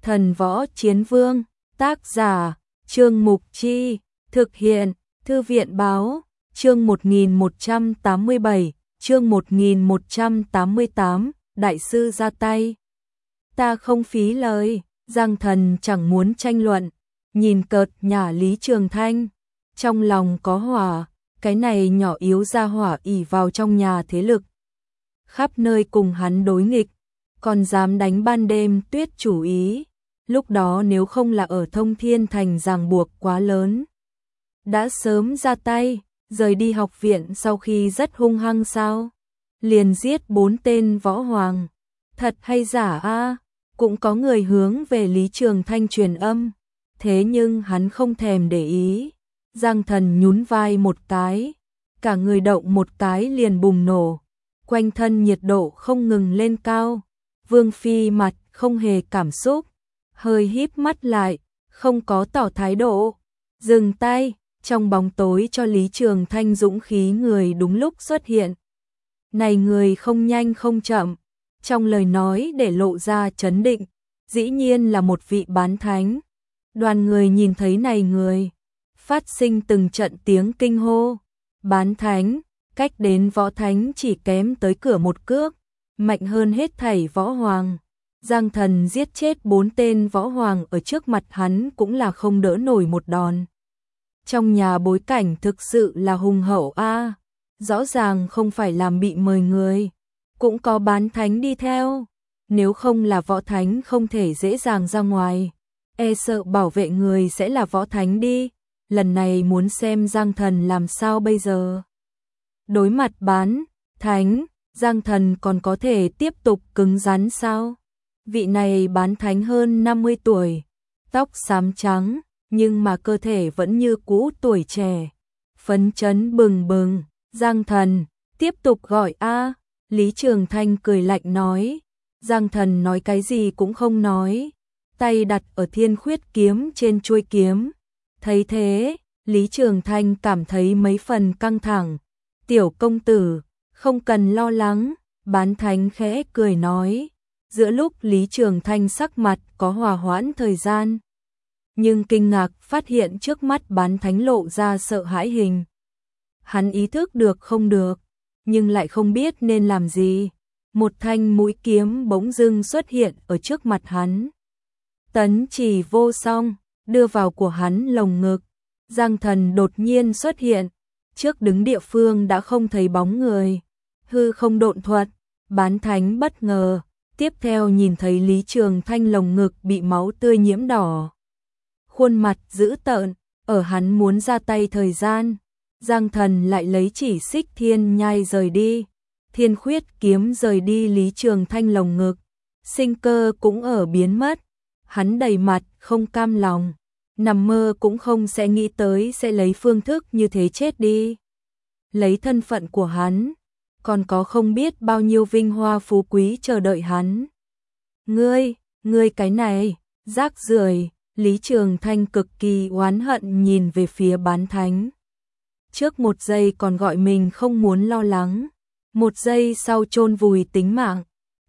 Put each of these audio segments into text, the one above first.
Thần Võ Chiến Vương, tác giả, Trương Mục Chi, thực hiện, Thư viện Báo, chương 1187, chương 1188, đại sư ra tay. Ta không phí lời, Giang Thần chẳng muốn tranh luận, nhìn cợt nhả Lý Trường Thanh, trong lòng có hỏa, cái này nhỏ yếu ra hỏa ỷ vào trong nhà thế lực, khắp nơi cùng hắn đối nghịch, còn dám đánh ban đêm tuyết chủ ý, lúc đó nếu không là ở Thông Thiên Thành ràng buộc quá lớn, đã sớm ra tay, rời đi học viện sau khi rất hung hăng sao, liền giết 4 tên võ hoàng, thật hay giả a? Cũng có người hướng về Lý Trường Thanh truyền âm, thế nhưng hắn không thèm để ý. Giang Thần nhún vai một cái, cả người động một cái liền bùng nổ, quanh thân nhiệt độ không ngừng lên cao. Vương Phi mặt không hề cảm xúc, hơi híp mắt lại, không có tỏ thái độ, dừng tay, trong bóng tối cho Lý Trường Thanh dũng khí người đúng lúc xuất hiện. Này người không nhanh không chậm, trong lời nói để lộ ra trấn định, dĩ nhiên là một vị bán thánh. Đoàn người nhìn thấy này người, phát sinh từng trận tiếng kinh hô. Bán thánh, cách đến võ thánh chỉ kém tới cửa một cước, mạnh hơn hết thảy võ hoàng. Giang Thần giết chết 4 tên võ hoàng ở trước mặt hắn cũng là không đỡ nổi một đòn. Trong nhà bối cảnh thực sự là hùng hậu a, rõ ràng không phải làm bị mời người, cũng có bán thánh đi theo, nếu không là võ thánh không thể dễ dàng ra ngoài, e sợ bảo vệ người sẽ là võ thánh đi, lần này muốn xem Giang Thần làm sao bây giờ. Đối mặt bán thánh, Giang Thần còn có thể tiếp tục cứng rắn sao? Vị này bán thánh hơn 50 tuổi, tóc xám trắng, nhưng mà cơ thể vẫn như cũ tuổi trẻ, phấn chấn bừng bừng. Giang Thần, tiếp tục gọi a. Lý Trường Thanh cười lạnh nói. Giang Thần nói cái gì cũng không nói, tay đặt ở Thiên Khuyết kiếm trên chuôi kiếm. Thấy thế, Lý Trường Thanh cảm thấy mấy phần căng thẳng. Tiểu công tử, không cần lo lắng, bán thánh khẽ cười nói. Giữa lúc Lý Trường Thanh sắc mặt có hòa hoãn thời gian, nhưng kinh ngạc phát hiện trước mắt bán thánh lộ ra sợ hãi hình. Hắn ý thức được không được, nhưng lại không biết nên làm gì. Một thanh mũi kiếm bỗng dưng xuất hiện ở trước mặt hắn. Tấn chỉ vô song, đưa vào của hắn lồng ngực. Giang Thần đột nhiên xuất hiện, trước đứng địa phương đã không thấy bóng người. Hư không độn thuật, bán thánh bất ngờ, tiếp theo nhìn thấy Lý Trường Thanh lồng ngực bị máu tươi nhiễm đỏ. Khuôn mặt dữ tợn, ở hắn muốn ra tay thời gian, Giang Thần lại lấy chỉ xích thiên nhai rời đi. Thiên Khuyết kiếm rời đi Lý Trường Thanh lồng ngực, sinh cơ cũng ở biến mất. Hắn đầy mặt không cam lòng, nằm mơ cũng không sẽ nghĩ tới sẽ lấy phương thức như thế chết đi. Lấy thân phận của hắn, còn có không biết bao nhiêu vinh hoa phú quý chờ đợi hắn. Ngươi cái này, rác rưởi. Lý Trường Thanh cực kỳ oán hận nhìn về phía bán thánh. Trước một giây còn gọi mình không muốn lo lắng, một giây sau chôn vùi tính mạng.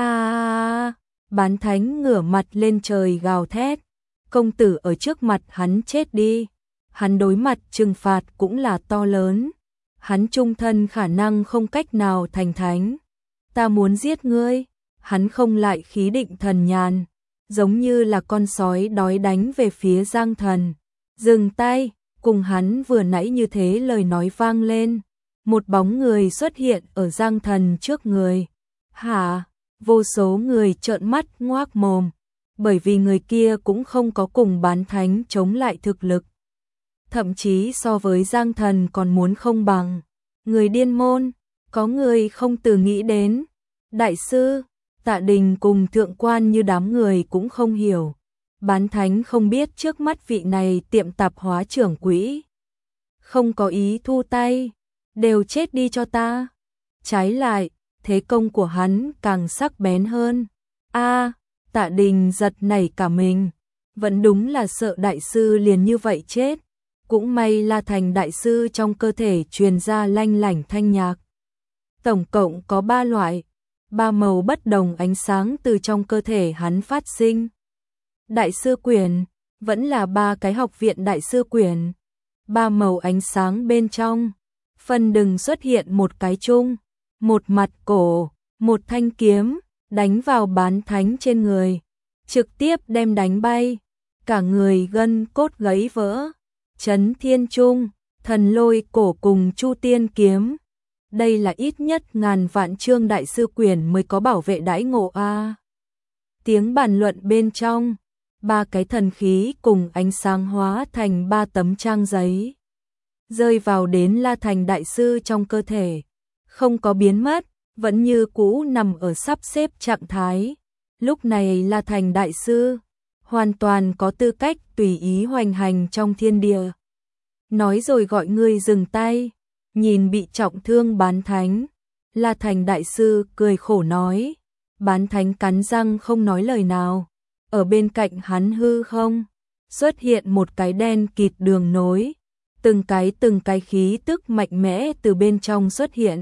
Bán thánh ngửa mặt lên trời gào thét. Công tử ở trước mặt hắn chết đi. Hắn đối mặt trừng phạt cũng là to lớn. Hắn chung thân khả năng không cách nào thành thánh. Ta muốn giết ngươi. Hắn không lại khí định thần nhàn, giống như là con sói đói đánh về phía Giang Thần. Dừng tay, cùng hắn vừa nãy như thế lời nói vang lên. Một bóng người xuất hiện ở Giang Thần trước người. Hả? Vô số người trợn mắt ngoác mồm, bởi vì người kia cũng không có cùng bán thánh chống lại thực lực. Thậm chí so với Giang Thần còn muốn không bằng. Người điên môn, có người không từ nghĩ đến. Đại sư, Tạ Đình cùng thượng quan như đám người cũng không hiểu. Bán thánh không biết trước mắt vị này tiệm tạp hóa trưởng quỹ không có ý thu tay, đều chết đi cho ta. Trái lại, thế công của hắn càng sắc bén hơn. Tạ Đình giật nảy cả mình, vẫn đúng là sợ đại sư liền như vậy chết. Cũng may La Thành đại sư trong cơ thể truyền ra lanh lảnh thanh nhạc. Tổng cộng có 3 loại, 3 màu bất đồng ánh sáng từ trong cơ thể hắn phát sinh. Đại sư quyển, vẫn là 3 cái học viện đại sư quyển. 3 màu ánh sáng bên trong, phần đừng xuất hiện một cái chung, một mặt cổ, một thanh kiếm, đánh vào bán thánh trên người, trực tiếp đem đánh bay, cả người gân cốt gãy vỡ. Chấn thiên trung, thần lôi cổ cùng chu tiên kiếm. Đây là ít nhất ngàn vạn chương đại sư quyển mới có bảo vệ đãi ngộ a. Tiếng bàn luận bên trong, 3 cái thần khí cùng ánh sáng hóa thành 3 tấm trang giấy, rơi vào đến La Thành đại sư trong cơ thể, không có biến mất, vẫn như cũ nằm ở sắp xếp trạng thái. Lúc này La Thành đại sư hoàn toàn có tư cách tùy ý hoành hành trong thiên địa. Nói rồi gọi ngươi dừng tay, nhìn bị trọng thương bán thánh. La Thành đại sư cười khổ nói, bán thánh cắn răng không nói lời nào. Ở bên cạnh hắn hư không, xuất hiện một cái đen kịt đường nối, từng cái khí tức mạnh mẽ từ bên trong xuất hiện.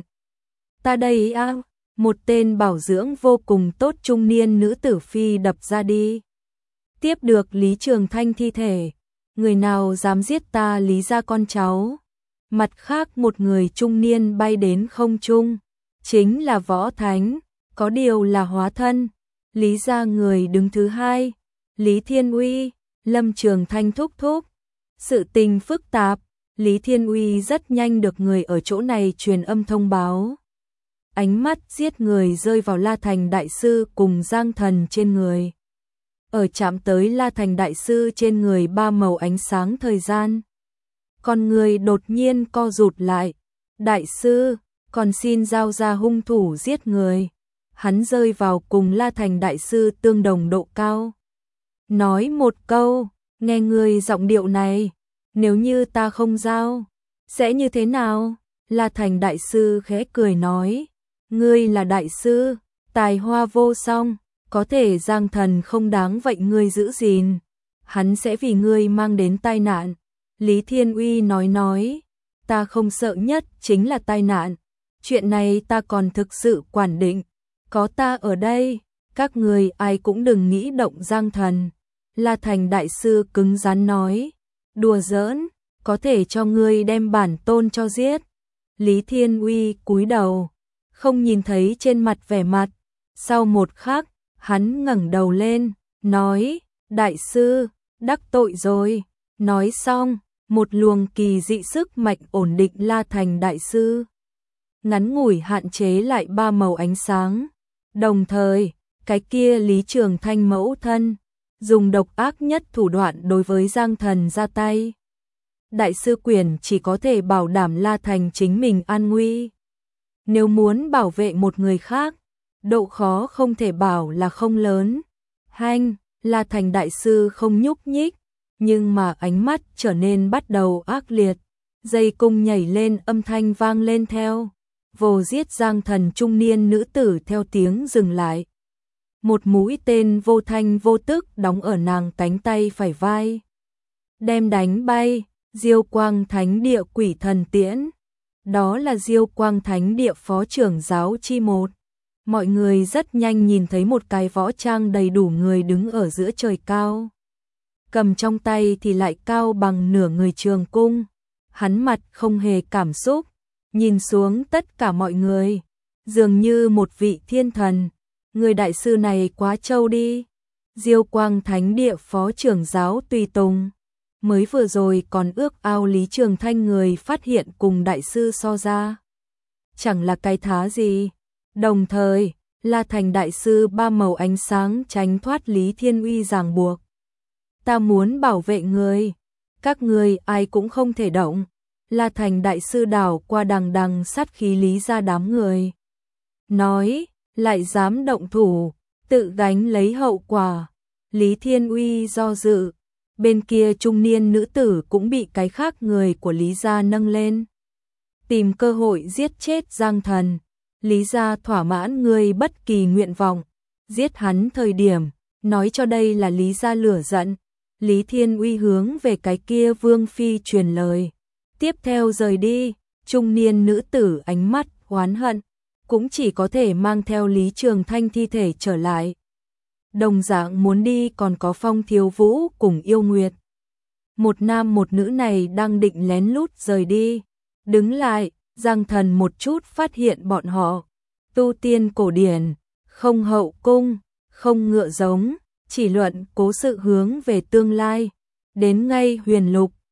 Ta đây a, một tên bảo dưỡng vô cùng tốt trung niên nữ tử phi đập ra đi. Tiếp được Lý Trường Thanh thi thể, người nào dám giết ta Lý gia con cháu. Mặt khác một người trung niên bay đến không trung, chính là Võ Thánh, có điều là hóa thân. Lý gia người đứng thứ 2, Lý Thiên Uy, Lâm Trường Thanh thúc thúc. Sự tình phức tạp, Lý Thiên Uy rất nhanh được người ở chỗ này truyền âm thông báo. Ánh mắt giết người rơi vào La Thành đại sư cùng Giang Thần trên người. Ở chạm tới La Thành đại sư trên người 3 màu ánh sáng thời gian, con người đột nhiên co rụt lại. Đại sư, còn xin giao ra hung thủ giết người. Hắn rơi vào cùng La Thành đại sư tương đồng độ cao. Nói một câu, nghe người giọng điệu này, nếu như ta không giao, sẽ như thế nào? La Thành đại sư khẽ cười nói, ngươi là đại sư, tài hoa vô song, có thể Giang Thần không đáng vậy ngươi giữ gìn, hắn sẽ vì ngươi mang đến tai nạn. Lý Thiên Uy nói, ta không sợ nhất chính là tai nạn, chuyện này ta còn thực sự quản định, có ta ở đây, các người ai cũng đừng nghĩ động Giang Thần. La Thành đại sư cứng rắn nói, đùa giỡn, có thể cho ngươi đem bản tôn cho giết. Lý Thiên Uy cúi đầu, không nhìn thấy trên mặt vẻ mặt. Sau một khắc, hắn ngẩng đầu lên, nói, đại sư, đắc tội rồi. Nói xong, một luồng kỳ dị sức mạnh ổn định La Thành đại sư. Ngắn ngủi hạn chế lại 3 màu ánh sáng. Đồng thời, cái kia Lý Trường Thanh mẫu thân, dùng độc ác nhất thủ đoạn đối với Giang Thần ra tay. Đại sư quyền chỉ có thể bảo đảm La Thành chính mình an nguy. Nếu muốn bảo vệ một người khác, độ khó không thể bảo là không lớn. Hanh, La Thành đại sư không nhúc nhích, nhưng mà ánh mắt trở nên bắt đầu ác liệt. Dây cung nhảy lên, âm thanh vang lên theo. Vồ giết Giang Thần trung niên nữ tử theo tiếng dừng lại. Một mũi tên vô thanh vô tức đóng ở nàng cánh tay phải vai. Đem đánh bay, Diêu Quang Thánh Địa Quỷ Thần Tiễn. Đó là Diêu Quang Thánh Địa phó trưởng giáo chi một. Mọi người rất nhanh nhìn thấy một cái võ trang đầy đủ người đứng ở giữa trời cao. Cầm trong tay thì lại cao bằng nửa người trường cung. Hắn mặt không hề cảm xúc, nhìn xuống tất cả mọi người, dường như một vị thiên thần. Người đại sư này quá trâu đi. Diêu Quang Thánh Địa phó trưởng giáo tùy tùng. Mới vừa rồi còn ước ao Lý Trường Thanh người phát hiện cùng đại sư so ra. Chẳng là cái thá gì. Đồng thời, La Thành đại sư 3 màu ánh sáng tránh thoát Lý Thiên Uy ràng buộc. Ta muốn bảo vệ người. Các người ai cũng không thể động. La Thành đại sư đảo qua đằng đằng sát khí Lý ra đám người. Nói, lại dám động thủ, tự gánh lấy hậu quả. Lý Thiên Uy do dự. Bên kia trung niên nữ tử cũng bị cái khác người của Lý gia nâng lên. Tìm cơ hội giết chết Giang Thần. Lý gia thỏa mãn người bất kỳ nguyện vọng. Giết hắn thời điểm, nói cho đây là Lý gia lửa giận. Lý Thiên Uy hướng về cái kia Vương Phi truyền lời. Tiếp theo rời đi, trung niên nữ tử ánh mắt oán hận, cũng chỉ có thể mang theo Lý Trường Thanh thi thể trở lại. đồng dạng muốn đi còn có Phong Thiếu Vũ cùng Yêu Nguyệt. Một nam một nữ này đang định lén lút rời đi. Đứng lại, Giang Thần một chút phát hiện bọn họ. Tu tiên cổ điển, không hậu cung, không ngựa giống, chỉ luận cố sự hướng về tương lai. Đến ngay Huyền Lục,